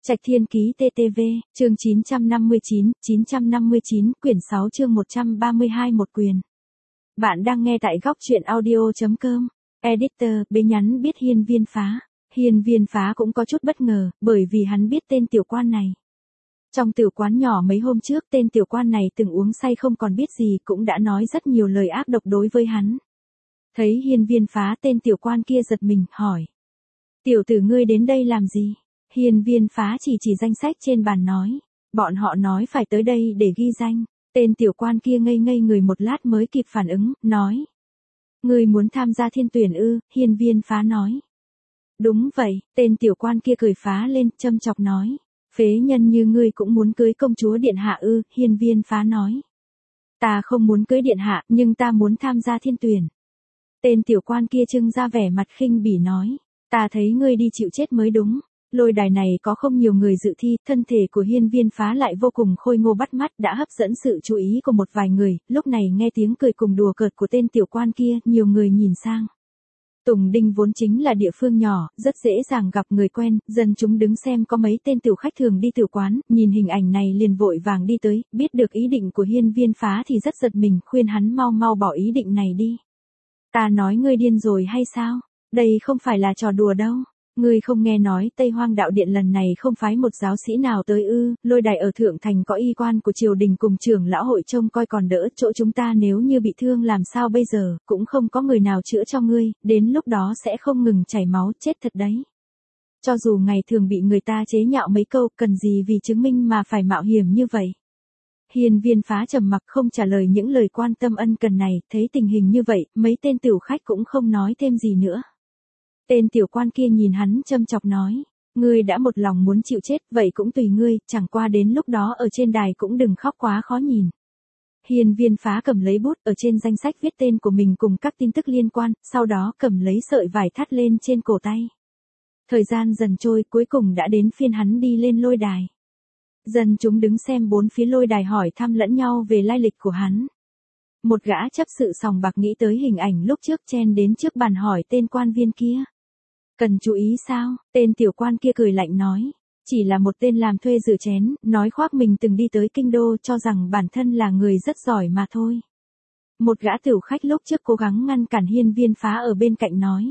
Trạch Thiên Ký TTV, chương 959, quyển 6 chương 132 một quyền. Bạn đang nghe tại góc truyện audio.com. Editor, bế nhắn biết Hiên Viên Phá. Hiên Viên Phá cũng có chút bất ngờ, bởi vì hắn biết tên tiểu quan này. Trong tiểu quán nhỏ mấy hôm trước, tên tiểu quan này từng uống say không còn biết gì, cũng đã nói rất nhiều lời ác độc đối với hắn. Thấy Hiên Viên Phá, tên tiểu quan kia giật mình, hỏi. Tiểu tử ngươi đến đây làm gì? Hiên Viên Phá chỉ danh sách trên bàn nói. Bọn họ nói phải tới đây để ghi danh. Tên tiểu quan kia ngây người một lát mới kịp phản ứng, nói. Ngươi muốn tham gia thiên tuyển ư? Hiên Viên Phá nói. Đúng vậy, tên tiểu quan kia cười phá lên, châm chọc nói. Phế nhân như ngươi cũng muốn cưới công chúa điện hạ ư? Hiên Viên Phá nói. Ta không muốn cưới điện hạ, nhưng ta muốn tham gia thiên tuyển. Tên tiểu quan kia trưng ra vẻ mặt khinh bỉ nói. Ta thấy ngươi đi chịu chết mới đúng. Lôi đài này có không nhiều người dự thi, thân thể của Hiên Viên Phá lại vô cùng khôi ngô bắt mắt, đã hấp dẫn sự chú ý của một vài người. Lúc này nghe tiếng cười cùng đùa cợt của tên tiểu quan kia, nhiều người nhìn sang. Tùng Đinh vốn chính là địa phương nhỏ, rất dễ dàng gặp người quen, dân chúng đứng xem có mấy tên tiểu khách thường đi tiểu quán, nhìn hình ảnh này liền vội vàng đi tới, biết được ý định của Hiên Viên Phá thì rất giật mình, khuyên hắn mau bỏ ý định này đi. Ta nói ngươi điên rồi hay sao? Đây không phải là trò đùa đâu. Ngươi không nghe nói Tây Hoang Đạo Điện lần này không phái một giáo sĩ nào tới ư? Lôi đài ở Thượng Thành có y quan của triều đình cùng trưởng lão hội trông coi còn đỡ, chỗ chúng ta nếu như bị thương làm sao bây giờ, cũng không có người nào chữa cho ngươi, đến lúc đó sẽ không ngừng chảy máu, chết thật đấy. Cho dù ngày thường bị người ta chế nhạo mấy câu, cần gì vì chứng minh mà phải mạo hiểm như vậy? Hiên Viên Phá trầm mặc không trả lời những lời quan tâm ân cần này, thấy tình hình như vậy, mấy tên tiểu khách cũng không nói thêm gì nữa. Tên tiểu quan kia nhìn hắn châm chọc nói, ngươi đã một lòng muốn chịu chết, vậy cũng tùy ngươi, chẳng qua đến lúc đó ở trên đài cũng đừng khóc quá khó nhìn. Hiên Viên Phá cầm lấy bút, ở trên danh sách viết tên của mình cùng các tin tức liên quan, sau đó cầm lấy sợi vải thắt lên trên cổ tay. Thời gian dần trôi, cuối cùng đã đến phiên hắn đi lên lôi đài. Dân chúng đứng xem bốn phía lôi đài hỏi thăm lẫn nhau về lai lịch của hắn. Một gã chấp sự sòng bạc nghĩ tới hình ảnh lúc trước chen đến trước bàn hỏi tên quan viên kia. Cần chú ý sao? Tên tiểu quan kia cười lạnh nói. Chỉ là một tên làm thuê rửa chén, nói khoác mình từng đi tới kinh đô cho rằng bản thân là người rất giỏi mà thôi. Một gã tiểu khách lúc trước cố gắng ngăn cản Hiên Viên Phá ở bên cạnh nói.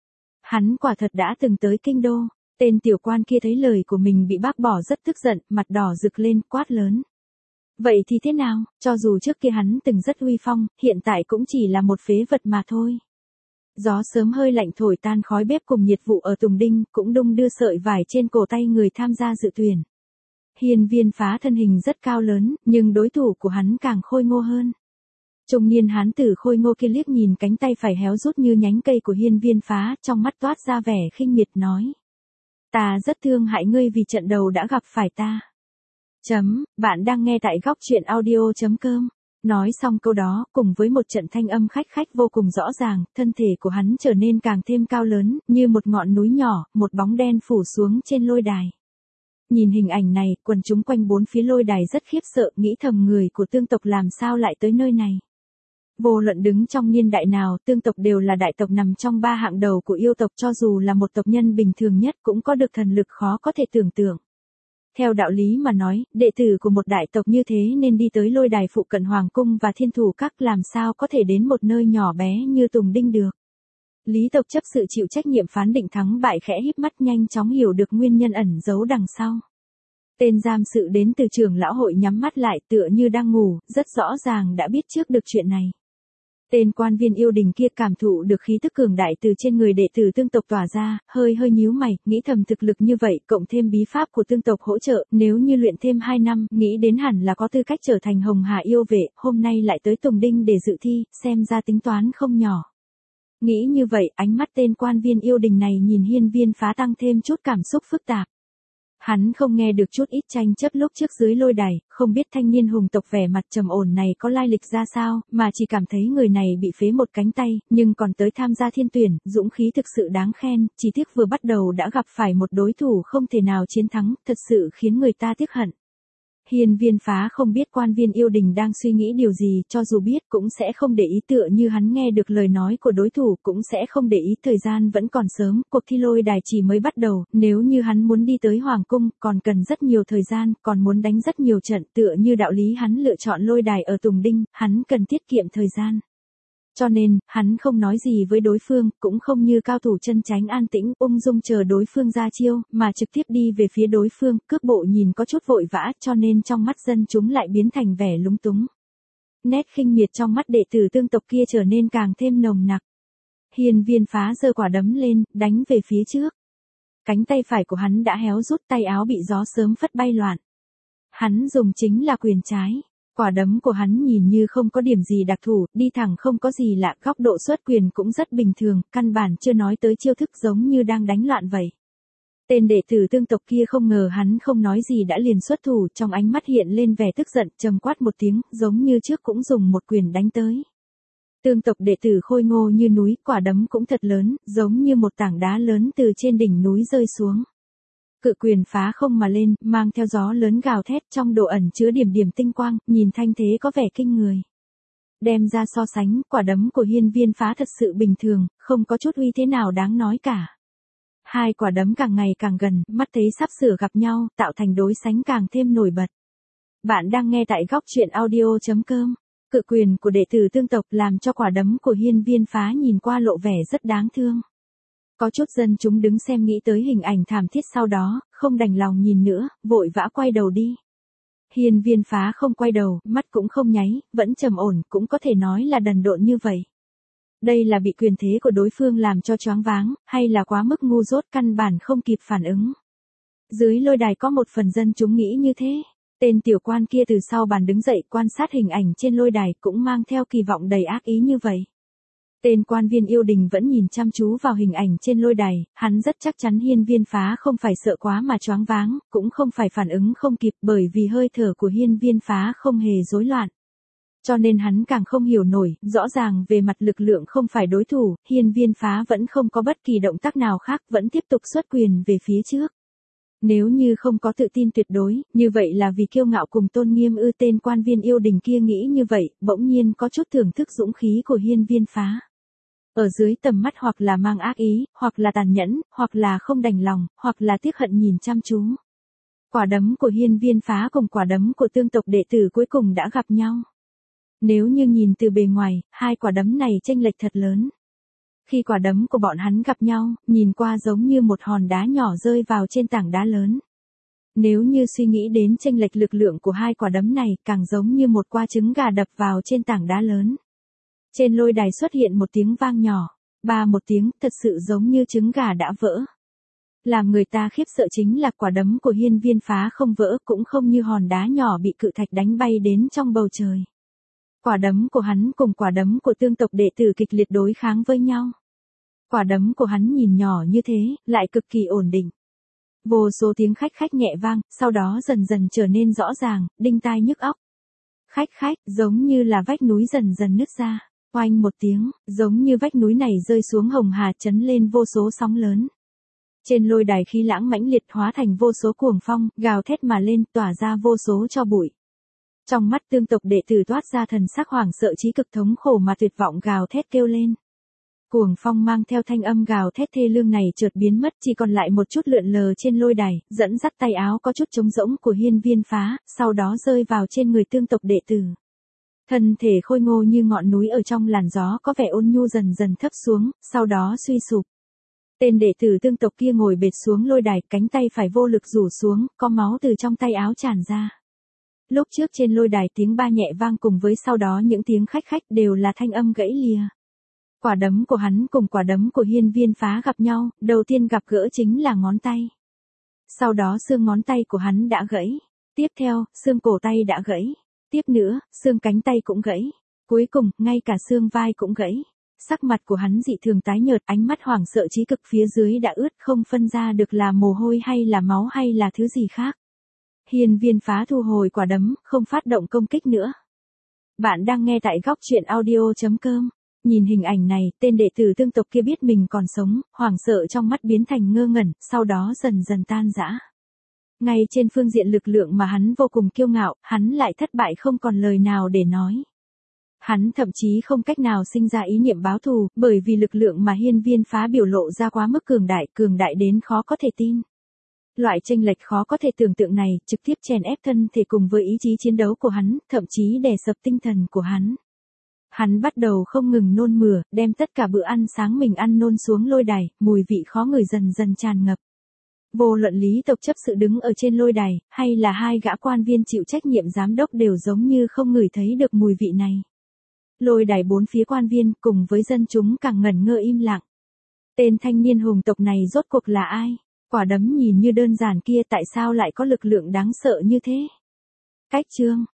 Hắn quả thật đã từng tới kinh đô. Tên tiểu quan kia thấy lời của mình bị bác bỏ rất tức giận, mặt đỏ rực lên, quát lớn. Vậy thì thế nào, cho dù trước kia hắn từng rất uy phong, hiện tại cũng chỉ là một phế vật mà thôi. Gió sớm hơi lạnh thổi tan khói bếp cùng nhiệt vụ ở Tùng Đinh, cũng đung đưa sợi vải trên cổ tay người tham gia dự tuyển. Hiên Viên Phá thân hình rất cao lớn, nhưng đối thủ của hắn càng khôi ngô hơn. Trung niên hán tử khôi ngô kia liếc nhìn cánh tay phải héo rút như nhánh cây của Hiên Viên Phá, trong mắt toát ra vẻ khinh miệt nói. Ta rất thương hại ngươi vì trận đầu đã gặp phải ta. Bạn đang nghe tại góc truyện audio.com. Nói xong câu đó, cùng với một trận thanh âm khách vô cùng rõ ràng, thân thể của hắn trở nên càng thêm cao lớn, như một ngọn núi nhỏ, một bóng đen phủ xuống trên lôi đài. Nhìn hình ảnh này, quần chúng quanh bốn phía lôi đài rất khiếp sợ, nghĩ thầm người của tương tộc làm sao lại tới nơi này. Vô luận đứng trong niên đại nào, tương tộc đều là đại tộc nằm trong ba hạng đầu của yêu tộc, cho dù là một tộc nhân bình thường nhất cũng có được thần lực khó có thể tưởng tượng. Theo đạo lý mà nói, đệ tử của một đại tộc như thế nên đi tới lôi đài phụ cận Hoàng Cung và Thiên Thủ Các, làm sao có thể đến một nơi nhỏ bé như Tùng Đinh được. Lý tộc chấp sự chịu trách nhiệm phán định thắng bại khẽ híp mắt nhanh chóng hiểu được nguyên nhân ẩn giấu đằng sau. Tên giam sự đến từ trưởng lão hội nhắm mắt lại tựa như đang ngủ, rất rõ ràng đã biết trước được chuyện này. Tên quan viên yêu đình kia cảm thụ được khí tức cường đại từ trên người đệ tử tương tộc tỏa ra, hơi nhíu mày, nghĩ thầm thực lực như vậy, cộng thêm bí pháp của tương tộc hỗ trợ, nếu như luyện thêm 2 năm, nghĩ đến hẳn là có tư cách trở thành Hồng Hà yêu vệ, hôm nay lại tới Tùng Đinh để dự thi, xem ra tính toán không nhỏ. Nghĩ như vậy, ánh mắt tên quan viên yêu đình này nhìn Hiên Viên Phá tăng thêm chút cảm xúc phức tạp. Hắn không nghe được chút ít tranh chấp lúc trước dưới lôi đài, không biết thanh niên hùng tộc vẻ mặt trầm ổn này có lai lịch ra sao, mà chỉ cảm thấy người này bị phế một cánh tay, nhưng còn tới tham gia thiên tuyển, dũng khí thực sự đáng khen, chỉ tiếc vừa bắt đầu đã gặp phải một đối thủ không thể nào chiến thắng, thật sự khiến người ta tiếc hận. Hiên Viên Phá không biết Quan Viên Yêu Đình đang suy nghĩ điều gì, cho dù biết cũng sẽ không để ý, tựa như hắn nghe được lời nói của đối thủ cũng sẽ không để ý. Thời gian vẫn còn sớm, cuộc thi lôi đài chỉ mới bắt đầu, nếu như hắn muốn đi tới Hoàng Cung, còn cần rất nhiều thời gian, còn muốn đánh rất nhiều trận, tựa như đạo lý hắn lựa chọn lôi đài ở Tùng Đinh, hắn cần tiết kiệm thời gian. Cho nên, hắn không nói gì với đối phương, cũng không như cao thủ chân chánh an tĩnh, ung dung chờ đối phương ra chiêu, mà trực tiếp đi về phía đối phương, cước bộ nhìn có chút vội vã, cho nên trong mắt dân chúng lại biến thành vẻ lúng túng. Nét khinh miệt trong mắt đệ tử Tương tộc kia trở nên càng thêm nồng nặc. Hiên Viên Phá giơ quả đấm lên, đánh về phía trước. Cánh tay phải của hắn đã héo rút, tay áo bị gió sớm phất bay loạn. Hắn dùng chính là quyền trái. Quả đấm của hắn nhìn như không có điểm gì đặc thù, đi thẳng không có gì lạ, góc độ xuất quyền cũng rất bình thường, căn bản chưa nói tới chiêu thức, giống như đang đánh loạn vậy. Tên đệ tử Tương tộc kia không ngờ hắn không nói gì đã liền xuất thủ, trong ánh mắt hiện lên vẻ tức giận, trầm quát một tiếng, giống như trước cũng dùng một quyền đánh tới. Tương tộc đệ tử khôi ngô như núi, quả đấm cũng thật lớn, giống như một tảng đá lớn từ trên đỉnh núi rơi xuống. Cự quyền phá không mà lên, mang theo gió lớn gào thét, trong độ ẩn chứa điểm điểm tinh quang, nhìn thanh thế có vẻ kinh người. Đem ra so sánh, quả đấm của Hiên Viên Phá thật sự bình thường, không có chút uy thế nào đáng nói cả. Hai quả đấm càng ngày càng gần, mắt thấy sắp sửa gặp nhau, tạo thành đối sánh càng thêm nổi bật. Bạn đang nghe tại góc truyện audio.com. Cự quyền của đệ tử Tương tộc làm cho quả đấm của Hiên Viên Phá nhìn qua lộ vẻ rất đáng thương. Có chút dân chúng đứng xem nghĩ tới hình ảnh thảm thiết sau đó, không đành lòng nhìn nữa, vội vã quay đầu đi. Hiên Viên Phá không quay đầu, mắt cũng không nháy, vẫn trầm ổn, cũng có thể nói là đần độn như vậy. Đây là bị quyền thế của đối phương làm cho choáng váng, hay là quá mức ngu dốt căn bản không kịp phản ứng. Dưới lôi đài có một phần dân chúng nghĩ như thế. Tên tiểu quan kia từ sau bàn đứng dậy quan sát hình ảnh trên lôi đài cũng mang theo kỳ vọng đầy ác ý như vậy. Tên Quan Viên Yêu Đình vẫn nhìn chăm chú vào hình ảnh trên lôi đài, hắn rất chắc chắn Hiên Viên Phá không phải sợ quá mà choáng váng, cũng không phải phản ứng không kịp, bởi vì hơi thở của Hiên Viên Phá không hề rối loạn. Cho nên hắn càng không hiểu nổi, rõ ràng về mặt lực lượng không phải đối thủ, Hiên Viên Phá vẫn không có bất kỳ động tác nào khác, vẫn tiếp tục xuất quyền về phía trước. Nếu như không có tự tin tuyệt đối, như vậy là vì kiêu ngạo cùng tôn nghiêm ư? Tên Quan Viên Yêu Đình kia nghĩ như vậy, bỗng nhiên có chút thưởng thức dũng khí của Hiên Viên Phá. Ở dưới tầm mắt hoặc là mang ác ý, hoặc là tàn nhẫn, hoặc là không đành lòng, hoặc là tiếc hận nhìn chăm chú. Quả đấm của Hiên Viên Phá cùng quả đấm của Tương tộc đệ tử cuối cùng đã gặp nhau. Nếu như nhìn từ bề ngoài, hai quả đấm này chênh lệch thật lớn. Khi quả đấm của bọn hắn gặp nhau, nhìn qua giống như một hòn đá nhỏ rơi vào trên tảng đá lớn. Nếu như suy nghĩ đến chênh lệch lực lượng của hai quả đấm này, càng giống như một quả trứng gà đập vào trên tảng đá lớn. Trên lôi đài xuất hiện một tiếng vang nhỏ, ba một tiếng, thật sự giống như trứng gà đã vỡ. Làm người ta khiếp sợ chính là quả đấm của Hiên Viên Phá không vỡ, cũng không như hòn đá nhỏ bị cự thạch đánh bay đến trong bầu trời. Quả đấm của hắn cùng quả đấm của Tương tộc đệ tử kịch liệt đối kháng với nhau. Quả đấm của hắn nhìn nhỏ như thế, lại cực kỳ ổn định. Vô số tiếng khách khách nhẹ vang, sau đó dần dần trở nên rõ ràng, đinh tai nhức óc. Khách khách, giống như là vách núi dần dần nứt ra. Oanh một tiếng, giống như vách núi này rơi xuống hồng hà, chấn lên vô số sóng lớn. Trên lôi đài khí lãng mãnh liệt hóa thành vô số cuồng phong, gào thét mà lên, tỏa ra vô số tro bụi. Trong mắt Tương tộc đệ tử toát ra thần sắc hoảng sợ chí cực, thống khổ mà tuyệt vọng gào thét kêu lên. Cuồng phong mang theo thanh âm gào thét thê lương này chợt biến mất, chỉ còn lại một chút lượn lờ trên lôi đài, dẫn dắt tay áo có chút trống rỗng của Hiên Viên Phá, sau đó rơi vào trên người Tương tộc đệ tử. Thân thể khôi ngô như ngọn núi ở trong làn gió có vẻ ôn nhu dần dần thấp xuống, sau đó suy sụp. Tên đệ tử Tương tộc kia ngồi bệt xuống lôi đài, cánh tay phải vô lực rủ xuống, có máu từ trong tay áo tràn ra. Lúc trước trên lôi đài tiếng ba nhẹ vang cùng với sau đó những tiếng khách khách đều là thanh âm gãy lìa. Quả đấm của hắn cùng quả đấm của Hiên Viên Phá gặp nhau, đầu tiên gặp gỡ chính là ngón tay. Sau đó xương ngón tay của hắn đã gãy. Tiếp theo, xương cổ tay đã gãy. Tiếp nữa, xương cánh tay cũng gãy. Cuối cùng, ngay cả xương vai cũng gãy. Sắc mặt của hắn dị thường tái nhợt, ánh mắt hoảng sợ chí cực, phía dưới đã ướt không phân ra được là mồ hôi hay là máu hay là thứ gì khác. Hiên Viên Phá thu hồi quả đấm, không phát động công kích nữa. Bạn đang nghe tại góc truyện audio.com. Nhìn hình ảnh này, tên đệ tử Tương tộc kia biết mình còn sống, hoảng sợ trong mắt biến thành ngơ ngẩn, sau đó dần dần tan rã. Ngay trên phương diện lực lượng mà hắn vô cùng kiêu ngạo, hắn lại thất bại không còn lời nào để nói. Hắn thậm chí không cách nào sinh ra ý niệm báo thù, bởi vì lực lượng mà hiên viên phá biểu lộ ra quá mức cường đại đến khó có thể tin. Loại chênh lệch khó có thể tưởng tượng này, trực tiếp chèn ép thân thể cùng với ý chí chiến đấu của hắn, thậm chí đè sập tinh thần của hắn. Hắn bắt đầu không ngừng nôn mửa, đem tất cả bữa ăn sáng mình ăn nôn xuống lôi đài, mùi vị khó ngửi dần dần tràn ngập. Vô luận Lý tộc chấp sự đứng ở trên lôi đài, hay là hai gã quan viên chịu trách nhiệm giám đốc đều giống như không ngửi thấy được mùi vị này. Lôi đài bốn phía quan viên cùng với dân chúng càng ngẩn ngơ im lặng. Tên thanh niên hùng tộc này rốt cuộc là ai? Quả đấm nhìn như đơn giản kia tại sao lại có lực lượng đáng sợ như thế? Cách chương